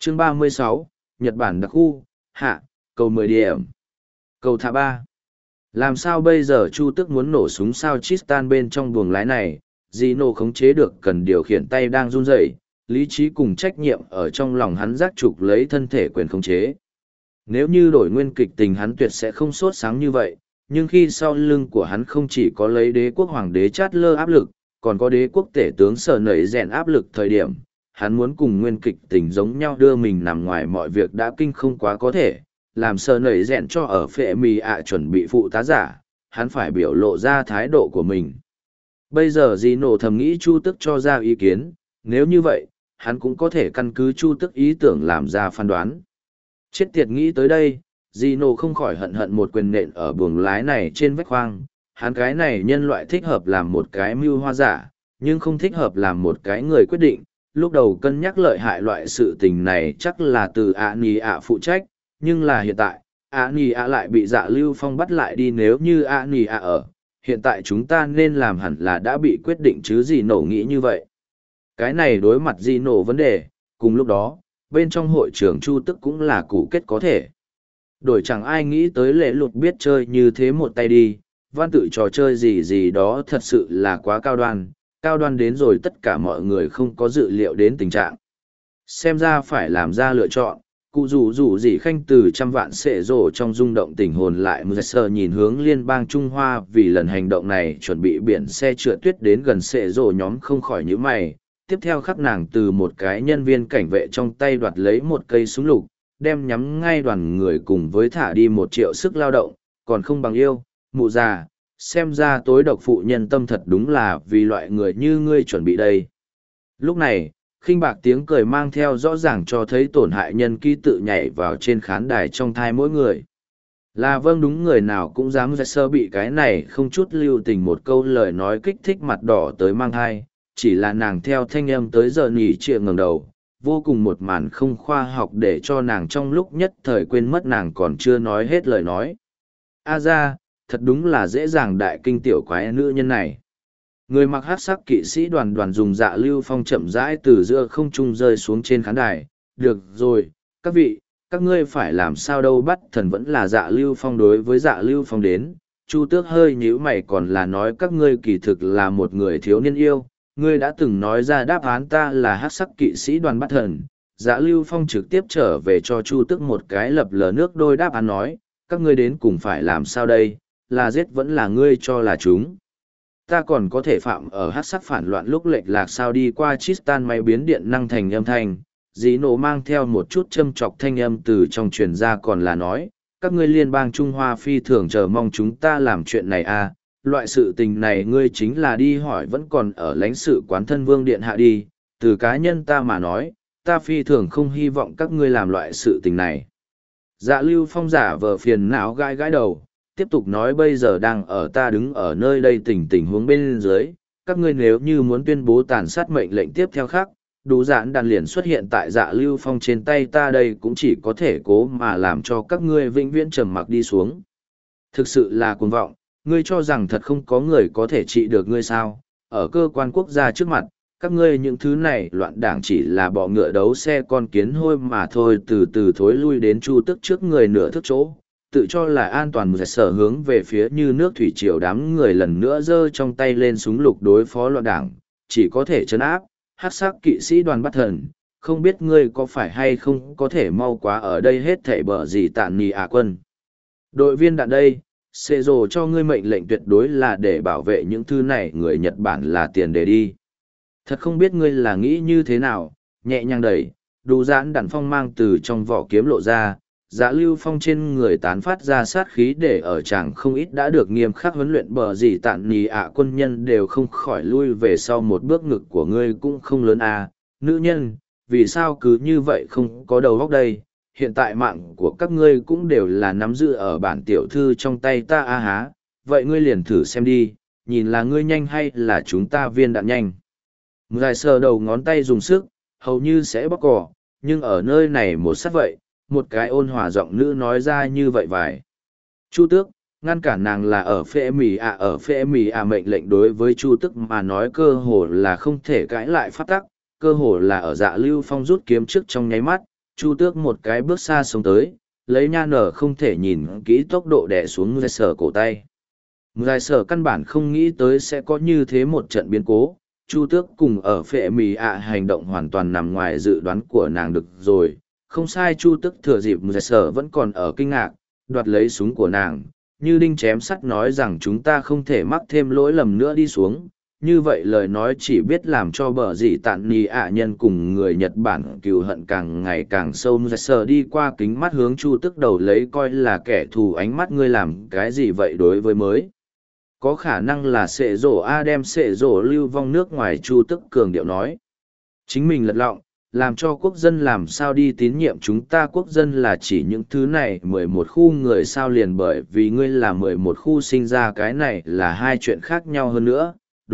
Chương 36, Nhật Bản đặc khu, hạ, cầu 10 điểm. Cầu thả 3. Làm sao bây giờ Chu Tước muốn nổ súng sao Tristan bên trong buồng lái này, Gino khống chế được cần điều khiển tay đang run rẩy, lý trí cùng trách nhiệm ở trong lòng hắn giác trục lấy thân thể quyền khống chế. Nếu như đổi nguyên kịch tình hắn tuyệt sẽ không sốt sáng như vậy, nhưng khi sau lưng của hắn không chỉ có lấy đế quốc hoàng đế chát lơ áp lực, còn có đế quốc tể tướng sở nẩy rèn áp lực thời điểm, hắn muốn cùng nguyên kịch tình giống nhau đưa mình nằm ngoài mọi việc đã kinh không quá có thể, làm sở nẩy rèn cho ở phệ mì ạ chuẩn bị phụ tá giả, hắn phải biểu lộ ra thái độ của mình. Bây giờ Gino thầm nghĩ Chu Tức cho ra ý kiến, nếu như vậy, hắn cũng có thể căn cứ Chu Tức ý tưởng làm ra phán đoán. Chết tiệt nghĩ tới đây, Gino không khỏi hận hận một quyền nện ở buồng lái này trên vách khoang, hắn cái này nhân loại thích hợp làm một cái mưu hoa giả, nhưng không thích hợp làm một cái người quyết định. Lúc đầu cân nhắc lợi hại loại sự tình này chắc là từ ạ nì ạ phụ trách, nhưng là hiện tại, ạ nì ạ lại bị Dạ Lưu Phong bắt lại đi. Nếu như ạ nì ạ ở, hiện tại chúng ta nên làm hẳn là đã bị quyết định chứ gì nổ nghĩ như vậy. Cái này đối mặt gì nổ vấn đề, cùng lúc đó, bên trong hội trường Chu Tức cũng là củ kết có thể. Đổi chẳng ai nghĩ tới Lệ Lục biết chơi như thế một tay đi, văn tự trò chơi gì gì đó thật sự là quá cao đoan đến rồi tất cả mọi người không có dự liệu đến tình trạng. Xem ra phải làm ra lựa chọn, cụ rủ gì khanh từ trăm vạn sệ rổ trong rung động tình hồn lại mưa sờ nhìn hướng liên bang Trung Hoa vì lần hành động này chuẩn bị biển xe trượt tuyết đến gần sệ rổ nhóm không khỏi nhíu mày. Tiếp theo khắc nàng từ một cái nhân viên cảnh vệ trong tay đoạt lấy một cây súng lục, đem nhắm ngay đoàn người cùng với thả đi 1 triệu sức lao động, còn không bằng yêu, mụ già, xem ra tối độc phụ nhân tâm thật đúng là vì loại người như ngươi chuẩn bị đây. Lúc này, khinh bạc tiếng cười mang theo rõ ràng cho thấy tổn hại nhân ký tự nhảy vào trên khán đài trong thai mỗi người. Là vâng đúng người nào cũng dám sơ bị cái này không chút lưu tình một câu lời nói kích thích mặt đỏ tới mang thai, chỉ là nàng theo thanh âm tới giờ nhỉ trịa ngẩng đầu, vô cùng một màn không khoa học để cho nàng trong lúc nhất thời quên mất nàng còn chưa nói hết lời nói. A ra, thật đúng là dễ dàng đại kinh tiểu quái nữ nhân này. Người mặc hắc sắc kỵ sĩ đoàn dùng Dạ Lưu Phong chậm rãi từ giữa không trung rơi xuống trên khán đài. Được rồi, các vị, các ngươi phải làm sao đâu, bắt thần vẫn là Dạ Lưu Phong. Đối với Dạ Lưu Phong đến, Chu Tước hơi nhíu mày còn là nói các ngươi kỳ thực là một người thiếu niên yêu. Ngươi đã từng nói ra đáp án ta là hắc sắc kỵ sĩ đoàn bắt thần. Dạ Lưu Phong trực tiếp trở về cho Chu Tước một cái lập lờ nước đôi đáp án nói, các ngươi đến cùng phải làm sao đây, là giết vẫn là ngươi cho là chúng. Ta còn có thể phạm ở hắc sắc phản loạn lúc lệch lạc sao đi qua Tristan máy biến điện năng thành âm thanh, dí nổ mang theo một chút châm chọc thanh âm từ trong truyền ra còn là nói, các ngươi liên bang Trung Hoa phi thường chờ mong chúng ta làm chuyện này à, loại sự tình này ngươi chính là đi hỏi vẫn còn ở lãnh sự quán thân vương điện hạ đi, từ cá nhân ta mà nói, ta phi thường không hy vọng các ngươi làm loại sự tình này. Dạ Lưu Phong giả vờ phiền não gãi gãi đầu, tiếp tục nói bây giờ đang ở ta đứng ở nơi đây tình huống bên dưới, các ngươi nếu như muốn tuyên bố tàn sát mệnh lệnh tiếp theo khác, đủ giãn đàn liền xuất hiện tại Dạ Lưu Phong trên tay ta đây cũng chỉ có thể cố mà làm cho các ngươi vĩnh viễn trầm mặc đi xuống. Thực sự là cuồng vọng, ngươi cho rằng thật không có người có thể trị được ngươi sao, ở cơ quan quốc gia trước mặt, các ngươi những thứ này loạn đảng chỉ là bọ ngựa đấu xe con kiến hôi mà thôi, từ từ thối lui đến Chu Tức trước người nửa thước chỗ, tự cho là an toàn một sở hướng về phía như nước thủy triều đám người lần nữa giơ trong tay lên súng lục đối phó loạn đảng, chỉ có thể trấn áp, hắc sắc kỵ sĩ đoàn bắt thần, không biết ngươi có phải hay không có thể mau quá ở đây hết thảy bở gì tạn nì quân. Đội viên đạn đây, xê rồ cho ngươi mệnh lệnh tuyệt đối là để bảo vệ những thứ này người Nhật Bản là tiền để đi. Thật không biết ngươi là nghĩ như thế nào, nhẹ nhàng đẩy, đủ giãn đạn phong mang từ trong vỏ kiếm lộ ra, Dạ Lưu Phong trên người tán phát ra sát khí để ở chàng không ít đã được nghiêm khắc huấn luyện bờ gì tạn nì quân nhân đều không khỏi lui về sau một bước, ngực của ngươi cũng không lớn à, nữ nhân, vì sao cứ như vậy không có đầu óc đây, hiện tại mạng của các ngươi cũng đều là nắm giữ ở bản tiểu thư trong tay ta a há, vậy ngươi liền thử xem đi, nhìn là ngươi nhanh hay là chúng ta viên đạn nhanh. Ngài sờ đầu ngón tay dùng sức, hầu như sẽ bóc cỏ, nhưng ở nơi này một sát vậy, một cái ôn hòa giọng nữ nói ra như vậy vài. Chu Tước, ngăn cản nàng là ở phê mì ạ mệnh lệnh đối với Chu Tước mà nói cơ hồ là không thể cãi lại pháp tắc, cơ hồ là ở Dạ Lưu Phong rút kiếm trước trong nháy mắt, Chu Tước một cái bước xa sống tới, lấy nha nở không thể nhìn kỹ tốc độ đè xuống Giải Sở cổ tay. Giải Sở căn bản không nghĩ tới sẽ có như thế một trận biến cố. Chu Tước cùng ở phệ mì ạ hành động hoàn toàn nằm ngoài dự đoán của nàng được rồi. Không sai, Chu Tước thừa dịp Giải Sở vẫn còn ở kinh ngạc, đoạt lấy súng của nàng, như đinh chém sắt nói rằng chúng ta không thể mắc thêm lỗi lầm nữa đi xuống. Như vậy lời nói chỉ biết làm cho bờ dị tạn nì ạ nhân cùng người Nhật Bản cừu hận càng ngày càng sâu. Giải Sở đi qua kính mắt hướng Chu Tước đầu lấy coi là kẻ thù, ánh mắt ngươi làm cái gì vậy đối với mới có khả năng là sệ rổ a đem sệ rổ lưu vong nước ngoài. Chu Tước cường điệu nói chính mình lật lọng làm cho quốc dân làm sao đi tín nhiệm chúng ta. Quốc dân là chỉ những thứ này 11 khu người sao liền bởi vì ngươi là 11 khu sinh ra, cái này là hai chuyện khác nhau. Hơn nữa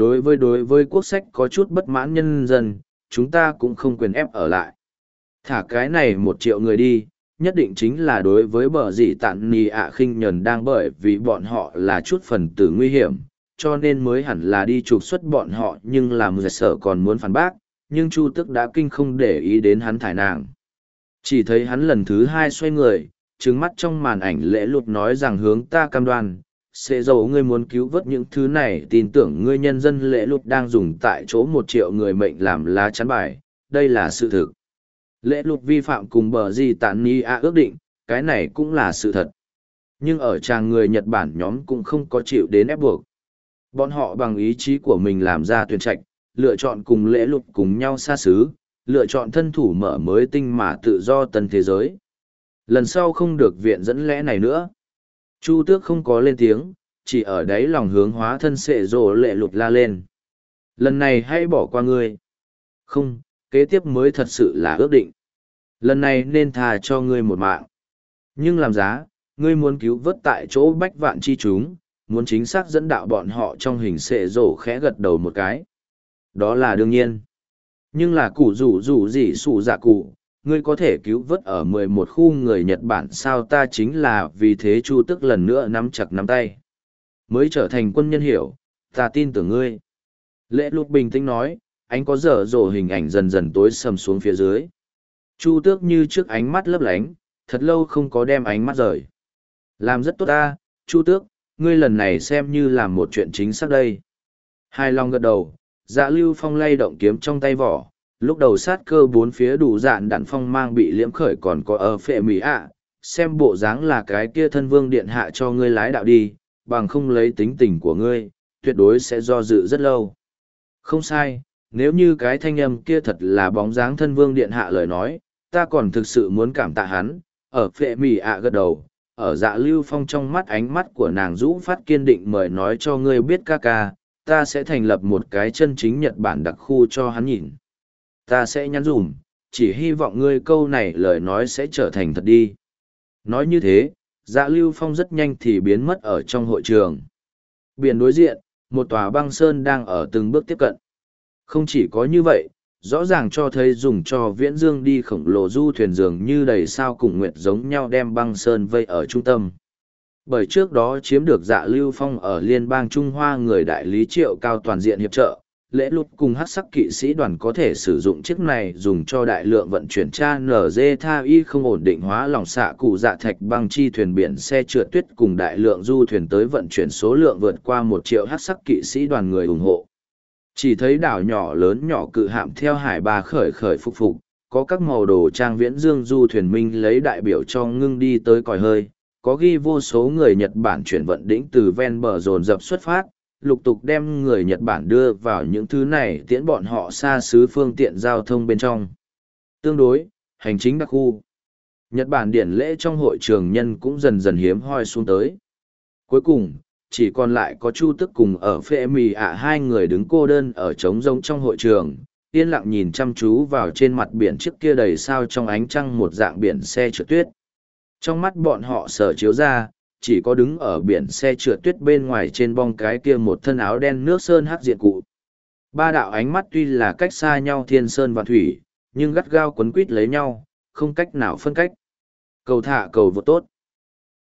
đối với quốc sách có chút bất mãn nhân dân, chúng ta cũng không quyền ép ở lại. Thả cái này 1 triệu người đi, nhất định chính là đối với bờ dị tạn nì ạ khinh nhẫn, đang bởi vì bọn họ là chút phần tử nguy hiểm, cho nên mới hẳn là đi trục xuất bọn họ. Nhưng làm Giải Sở còn muốn phản bác, nhưng Chu Tước đã kinh không để ý đến hắn thải nàng. Chỉ thấy hắn lần thứ 2 xoay người, trừng mắt trong màn ảnh lễ lụt nói rằng hướng ta cam đoan, sẽ dầu ngươi muốn cứu vớt những thứ này, tin tưởng ngươi nhân dân lễ lụt đang dùng tại chỗ 1 triệu người mệnh làm lá chắn bài, đây là sự thực. Lễ lụt vi phạm cùng bờ gì tàn ni a ước định, cái này cũng là sự thật. Nhưng ở tràng người Nhật Bản nhóm cũng không có chịu đến ép buộc. Bọn họ bằng ý chí của mình làm ra tuyển trạch, lựa chọn cùng lễ lụt cùng nhau xa xứ, lựa chọn thân thủ mở mới tinh mà tự do tân thế giới. Lần sau không được viện dẫn lẽ này nữa. Chu Tước không có lên tiếng, chỉ ở đáy lòng hướng hóa thân sệ rồ lệ lụt la lên. Lần này hãy bỏ qua ngươi. Không, kế tiếp mới thật sự là ước định. Lần này nên thà cho ngươi một mạng. Nhưng làm giá, ngươi muốn cứu vớt tại chỗ bách vạn chi chúng, muốn chính xác dẫn đạo bọn họ trong hình sệ rồ khẽ gật đầu một cái. Đó là đương nhiên. Nhưng là cụ rủ gì sủ dạ cụ, ngươi có thể cứu vớt ở 11 khu người Nhật Bản sao? Ta chính là vì thế Chu Tước lần nữa nắm chặt nắm tay. Mới trở thành quân nhân hiểu, ta tin tưởng ngươi. Lễ lục bình tĩnh nói, ánh có dở dồ hình ảnh dần dần tối sầm xuống phía dưới. Chu Tước như trước ánh mắt lấp lánh, thật lâu không có đem ánh mắt rời. Làm rất tốt ta, Chu Tước, ngươi lần này xem như làm một chuyện chính xác đây. Hài lòng gật đầu, Dạ Lưu Phong lay động kiếm trong tay vỏ, lúc đầu sát cơ bốn phía đủ dạn đạn phong mang bị liễm khởi, còn có ở phệ mỹ ạ, xem bộ dáng là cái kia thân vương điện hạ cho ngươi lái đạo đi, bằng không lấy tính tình của ngươi, tuyệt đối sẽ do dự rất lâu. Không sai, nếu như cái thanh âm kia thật là bóng dáng thân vương điện hạ lời nói, ta còn thực sự muốn cảm tạ hắn. Ở phệ mỹ ạ gật đầu, ở Dạ Lưu Phong trong mắt ánh mắt của nàng rũ phát kiên định, mời nói cho ngươi biết ca ca, ta sẽ thành lập một cái chân chính Nhật Bản đặc khu cho hắn nhìn. Ta sẽ nhắn dùm, chỉ hy vọng ngươi câu này lời nói sẽ trở thành thật đi. Nói như thế, Dạ Lưu Phong rất nhanh thì biến mất ở trong hội trường. Biển đối diện, một tòa băng sơn đang ở từng bước tiếp cận. Không chỉ có như vậy, rõ ràng cho thấy dùng cho viễn dương đi khổng lồ du thuyền dường như đầy sao cùng nguyệt giống nhau đem băng sơn vây ở trung tâm. Bởi trước đó chiếm được Dạ Lưu Phong ở Liên bang Trung Hoa người đại lý Triệu Cao toàn diện hiệp trợ, lễ lụt cùng hắc sắc kỵ sĩ đoàn có thể sử dụng chiếc này dùng cho đại lượng vận chuyển tra NG tha y không ổn định hóa lỏng xạ cụ dạ thạch băng chi thuyền biển xe trượt tuyết cùng đại lượng du thuyền tới vận chuyển số lượng vượt qua 1 triệu hắc sắc kỵ sĩ đoàn người ủng hộ. Chỉ thấy đảo nhỏ lớn nhỏ cự hạm theo hải bà khởi phục, có các màu đồ trang viễn dương du thuyền minh lấy đại biểu cho ngưng đi tới còi hơi, có ghi vô số người Nhật Bản chuyển vận đỉnh từ ven bờ dồn dập xuất phát, lục tục đem người Nhật Bản đưa vào những thứ này tiễn bọn họ xa xứ phương tiện giao thông bên trong. Tương đối, hành chính đặc khu. Nhật Bản điển lễ trong hội trường nhân cũng dần dần hiếm hoi xuống tới. Cuối cùng, chỉ còn lại có Chu Tước cùng ở phệ mì ạ hai người đứng cô đơn ở trống rỗng trong hội trường, yên lặng nhìn chăm chú vào trên mặt biển chiếc kia đầy sao trong ánh trăng một dạng biển xe trượt tuyết. Trong mắt bọn họ sở chiếu ra, chỉ có đứng ở biển xe trượt tuyết bên ngoài trên bong cái kia một thân áo đen nước sơn hắc diện cụ. Ba đạo ánh mắt tuy là cách xa nhau thiên sơn và thủy, nhưng gắt gao quấn quít lấy nhau, không cách nào phân cách. Cầu thả cầu vượt tốt.